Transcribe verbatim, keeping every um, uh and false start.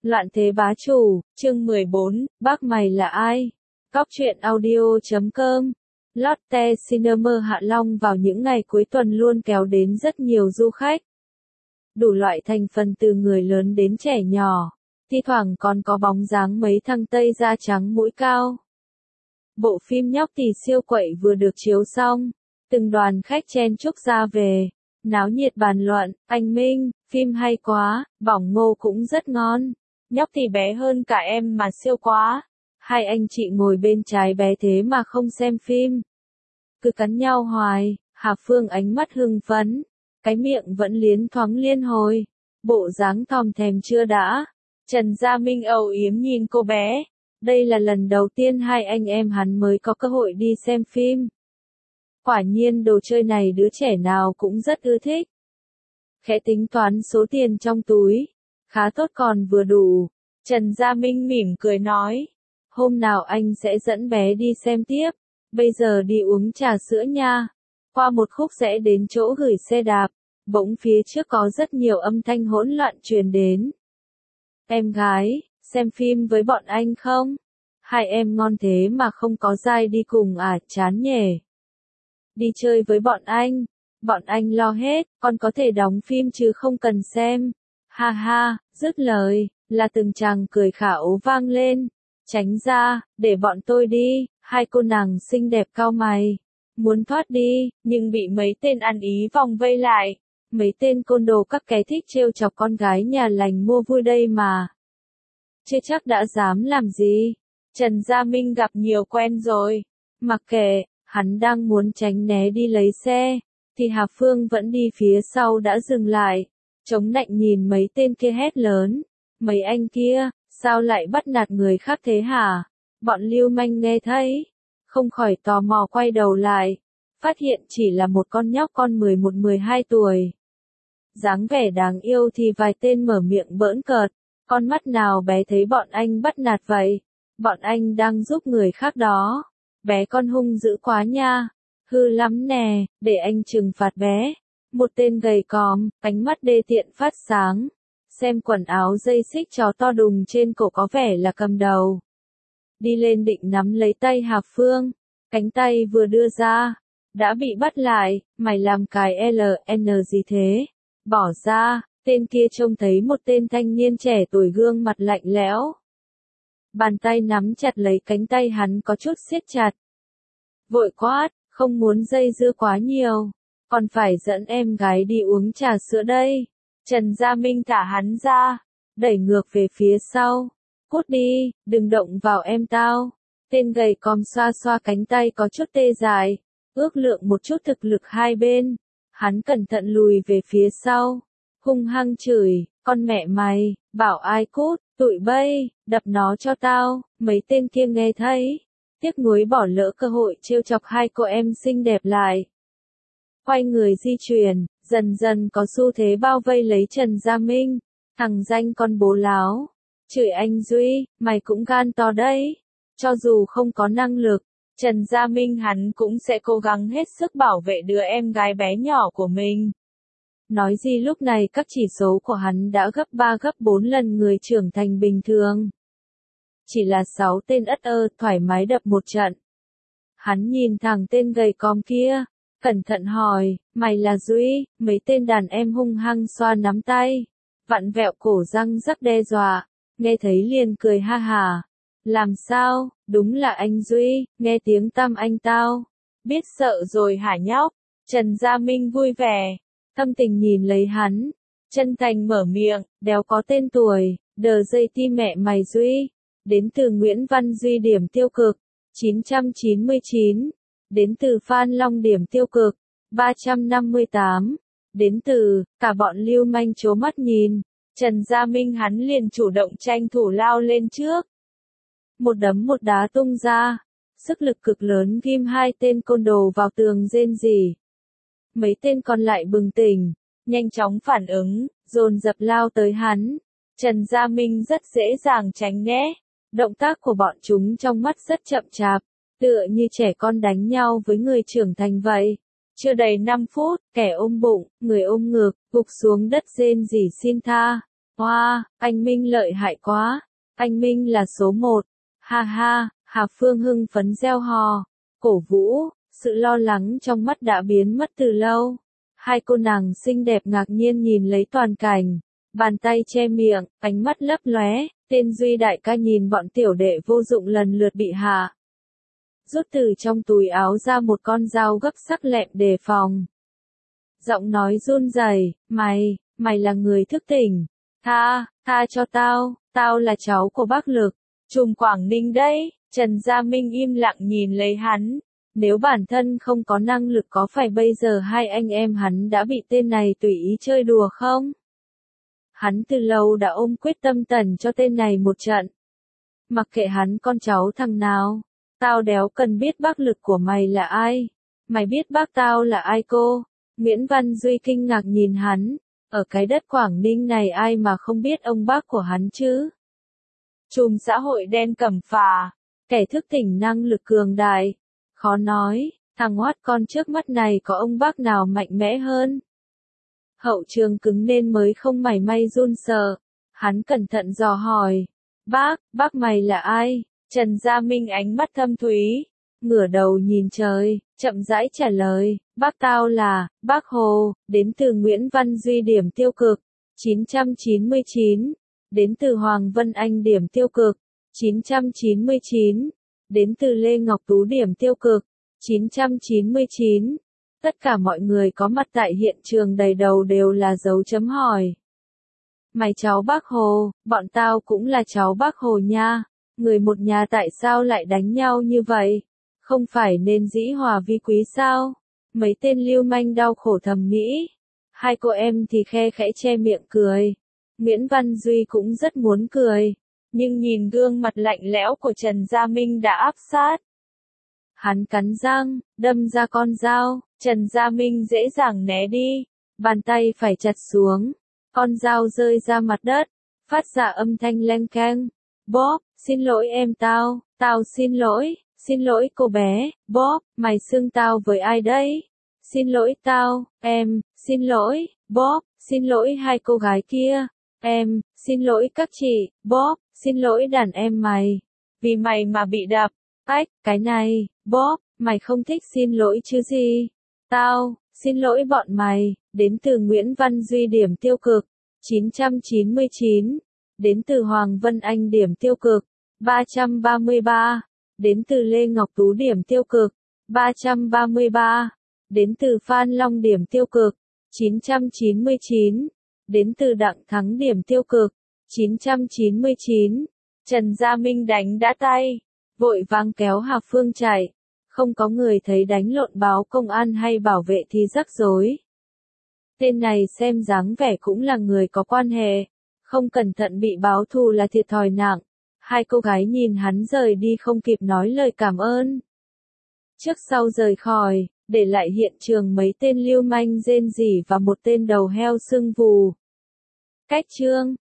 Loạn thế bá chủ, chương mười bốn, bác mày là ai? Cóc truyện audio chấm com. Lotte Cinema Hạ Long vào những ngày cuối tuần luôn kéo đến rất nhiều du khách. Đủ loại thành phần từ người lớn đến trẻ nhỏ, thi thoảng còn có bóng dáng mấy thằng Tây da trắng mũi cao. Bộ phim Nhóc Tỳ Siêu Quậy vừa được chiếu xong, từng đoàn khách chen chúc ra về, náo nhiệt bàn luận, anh Minh, phim hay quá, bỏng ngô cũng rất ngon. Nhóc thì bé hơn cả em mà siêu quá. Hai anh chị ngồi bên trái bé thế mà không xem phim. Cứ cắn nhau hoài, Hà Phương ánh mắt hưng phấn, cái miệng vẫn liến thoáng liên hồi, bộ dáng thòm thèm chưa đã. Trần Gia Minh âu yếm nhìn cô bé, đây là lần đầu tiên hai anh em hắn mới có cơ hội đi xem phim. Quả nhiên đồ chơi này đứa trẻ nào cũng rất ưa thích. Khẽ tính toán số tiền trong túi, khá tốt còn vừa đủ. Trần Gia Minh mỉm cười nói, hôm nào anh sẽ dẫn bé đi xem tiếp, bây giờ đi uống trà sữa nha. Qua một khúc sẽ đến chỗ gửi xe đạp, bỗng phía trước có rất nhiều âm thanh hỗn loạn truyền đến. Em gái, xem phim với bọn anh không? Hai em ngon thế mà không có giai đi cùng à, chán nhỉ. Đi chơi với bọn anh, bọn anh lo hết, con có thể đóng phim chứ không cần xem. Ha ha, dứt lời, là từng chàng cười khả ố vang lên. Tránh ra, để bọn tôi đi. Hai cô nàng xinh đẹp cau mày, muốn thoát đi, nhưng bị mấy tên ăn ý vòng vây lại. Mấy tên côn đồ các cái thích trêu chọc con gái nhà lành mua vui đây mà. Chưa chắc đã dám làm gì. Trần Gia Minh gặp nhiều quen rồi. Mặc kệ, hắn đang muốn tránh né đi lấy xe, thì Hà Phương vẫn đi phía sau đã dừng lại. Chống nạnh nhìn mấy tên kia hét lớn. Mấy anh kia, sao lại bắt nạt người khác thế hả? Bọn lưu manh nghe thấy, không khỏi tò mò quay đầu lại, phát hiện chỉ là một con nhóc con mười một mười hai tuổi. Dáng vẻ đáng yêu thì vài tên mở miệng bỡn cợt, con mắt nào bé thấy bọn anh bắt nạt vậy? Bọn anh đang giúp người khác đó. Bé con hung dữ quá nha, hư lắm nè, để anh trừng phạt bé. Một tên gầy còm, ánh mắt đê tiện phát sáng, xem quần áo dây xích chó to đùng trên cổ có vẻ là cầm đầu. Đi lên định nắm lấy tay Hà Phương, cánh tay vừa đưa ra, đã bị bắt lại. Mày làm cái lờ en gì thế? Bỏ ra. Tên kia trông thấy một tên thanh niên trẻ tuổi gương mặt lạnh lẽo. Bàn tay nắm chặt lấy cánh tay hắn có chút siết chặt. Vội quát, không muốn dây dưa quá nhiều, còn phải dẫn em gái đi uống trà sữa đây. Trần Gia Minh thả hắn ra, đẩy ngược về phía sau. Cút đi, đừng động vào em tao. Tên gầy còm xoa xoa cánh tay có chút tê dại, ước lượng một chút thực lực hai bên. Hắn cẩn thận lùi về phía sau, hung hăng chửi, con mẹ mày, bảo ai cút, tụi bay, đập nó cho tao. Mấy tên kia nghe thấy, tiếc nuối bỏ lỡ cơ hội trêu chọc hai cô em xinh đẹp lại. Quay người di chuyển, dần dần có xu thế bao vây lấy Trần Gia Minh. Thằng danh con bố láo, chửi anh Duy, mày cũng gan to đấy. Cho dù không có năng lực, Trần Gia Minh hắn cũng sẽ cố gắng hết sức bảo vệ đứa em gái bé nhỏ của mình. Nói gì lúc này các chỉ số của hắn đã gấp ba gấp bốn lần người trưởng thành bình thường. Chỉ là sáu tên ất ơ thoải mái đập một trận. Hắn nhìn thằng tên gầy còm kia, cẩn thận hỏi, mày là Duy? Mấy tên đàn em hung hăng xoa nắm tay, vặn vẹo cổ răng rắc đe dọa, nghe thấy liền cười ha hả. Làm sao, đúng là anh Duy, nghe tiếng tăm anh tao. Biết sợ rồi hả nhóc? Trần Gia Minh vui vẻ, thâm tình nhìn lấy hắn, chân thành mở miệng, đéo có tên tuổi, đờ dây tim mẹ mày Duy. Đến từ Nguyễn Văn Duy điểm tiêu cực, chín trăm chín mươi chín. Đến từ Phan Long điểm tiêu cực, ba trăm năm mươi tám. Đến từ, cả bọn lưu manh trố mắt nhìn. Trần Gia Minh hắn liền chủ động tranh thủ lao lên trước. Một đấm một đá tung ra, sức lực cực lớn ghim hai tên côn đồ vào tường rên rỉ. Mấy tên còn lại bừng tỉnh, nhanh chóng phản ứng, dồn dập lao tới hắn. Trần Gia Minh rất dễ dàng tránh né. Động tác của bọn chúng trong mắt rất chậm chạp, tựa như trẻ con đánh nhau với người trưởng thành vậy. Chưa đầy năm phút, kẻ ôm bụng, người ôm ngực, gục xuống đất rên rỉ xin tha. Wow, anh Minh lợi hại quá. Anh Minh là số một. Ha ha, Hà Phương hưng phấn reo hò, cổ vũ, sự lo lắng trong mắt đã biến mất từ lâu. Hai cô nàng xinh đẹp ngạc nhiên nhìn lấy toàn cảnh, bàn tay che miệng, ánh mắt lấp lóe, tên Duy đại ca nhìn bọn tiểu đệ vô dụng lần lượt bị hạ. Rút từ trong túi áo ra một con dao gấp sắc lẹm đề phòng. Giọng nói run rẩy, mày, mày là người thức tỉnh. Tha, tha cho tao, tao là cháu của bác Lực. Trùm Quảng Ninh đấy. Trần Gia Minh im lặng nhìn lấy hắn. Nếu bản thân không có năng lực có phải bây giờ hai anh em hắn đã bị tên này tùy ý chơi đùa không? Hắn từ lâu đã ôm quyết tâm tẩn cho tên này một trận. Mặc kệ hắn con cháu thằng nào. Tao đéo cần biết bác Lực của mày là ai. Mày biết bác tao là ai cô? Nguyễn Văn Duy kinh ngạc nhìn hắn. Ở cái đất Quảng Ninh này ai mà không biết ông bác của hắn chứ? Chùm xã hội đen cẩm phà. Kẻ thức tỉnh năng lực cường đại. Khó nói, thằng hoát con trước mắt này có ông bác nào mạnh mẽ hơn. Hậu trường cứng nên mới không mảy may run sợ. Hắn cẩn thận dò hỏi. Bác, bác mày là ai? Trần Gia Minh ánh mắt thâm thúy. Ngửa đầu nhìn trời, chậm rãi trả lời. Bác tao là, bác Hồ, đến từ Nguyễn Văn Duy điểm tiêu cực. chín trăm chín mươi chín. Đến từ Hoàng Vân Anh điểm tiêu cực. chín trăm chín mươi chín. Đến từ Lê Ngọc Tú điểm tiêu cực. chín trăm chín mươi chín. Tất cả mọi người có mặt tại hiện trường đầy đầu đều là dấu chấm hỏi. Mày cháu bác Hồ, bọn tao cũng là cháu bác Hồ nha. Người một nhà tại sao lại đánh nhau như vậy? Không phải nên dĩ hòa vi quý sao? Mấy tên lưu manh đau khổ thầm nghĩ. Hai cô em thì khe khẽ che miệng cười. Nguyễn Văn Duy cũng rất muốn cười. Nhưng nhìn gương mặt lạnh lẽo của Trần Gia Minh đã áp sát. Hắn cắn răng, đâm ra con dao. Trần Gia Minh dễ dàng né đi. Bàn tay phải chặt xuống. Con dao rơi ra mặt đất. Phát ra âm thanh leng keng. Bob, xin lỗi em tao. Tao xin lỗi. Xin lỗi cô bé. Bob, mày xưng tao với ai đấy? Xin lỗi tao, em. Xin lỗi, Bob. Xin lỗi hai cô gái kia. Em, xin lỗi các chị. Bob, xin lỗi đàn em mày. Vì mày mà bị đập. Ách, cái này. Bob, mày không thích xin lỗi chứ gì? Tao, xin lỗi bọn mày. Đến từ Nguyễn Văn Duy điểm tiêu cực. chín trăm chín mươi chín. Đến từ Hoàng Vân Anh điểm tiêu cực. ba trăm ba mươi ba. Đến từ Lê Ngọc Tú điểm tiêu cực. ba trăm ba mươi ba. Đến từ Phan Long điểm tiêu cực. chín trăm chín mươi chín. Đến từ Đặng Thắng điểm tiêu cực. chín trăm chín mươi chín. Trần Gia Minh đánh đã tay. Vội vàng kéo Hà Phương chạy. Không có người thấy đánh lộn báo công an hay bảo vệ thì rắc rối. Tên này xem dáng vẻ cũng là người có quan hệ. Không cẩn thận bị báo thù là thiệt thòi nặng. Hai cô gái nhìn hắn rời đi không kịp nói lời cảm ơn. Trước sau rời khỏi, để lại hiện trường mấy tên lưu manh rên rỉ và một tên đầu heo sưng vù. Cách chương